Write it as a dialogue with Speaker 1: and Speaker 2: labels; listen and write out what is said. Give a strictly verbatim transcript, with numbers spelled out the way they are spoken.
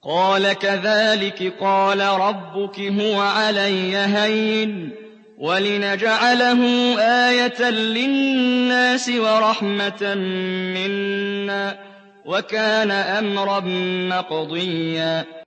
Speaker 1: قَالَ كَذَٰلِكِ قَالَ رَبُّكِ هُوَ عَلَيَّ هَيِّنٌ وَلِنَجْعَلَهُ آيَةً لِّلنَّاسِ وَرَحْمَةً مِّنَّا ۚ وَكَانَ أَمْرًا مَّقْضِيًّا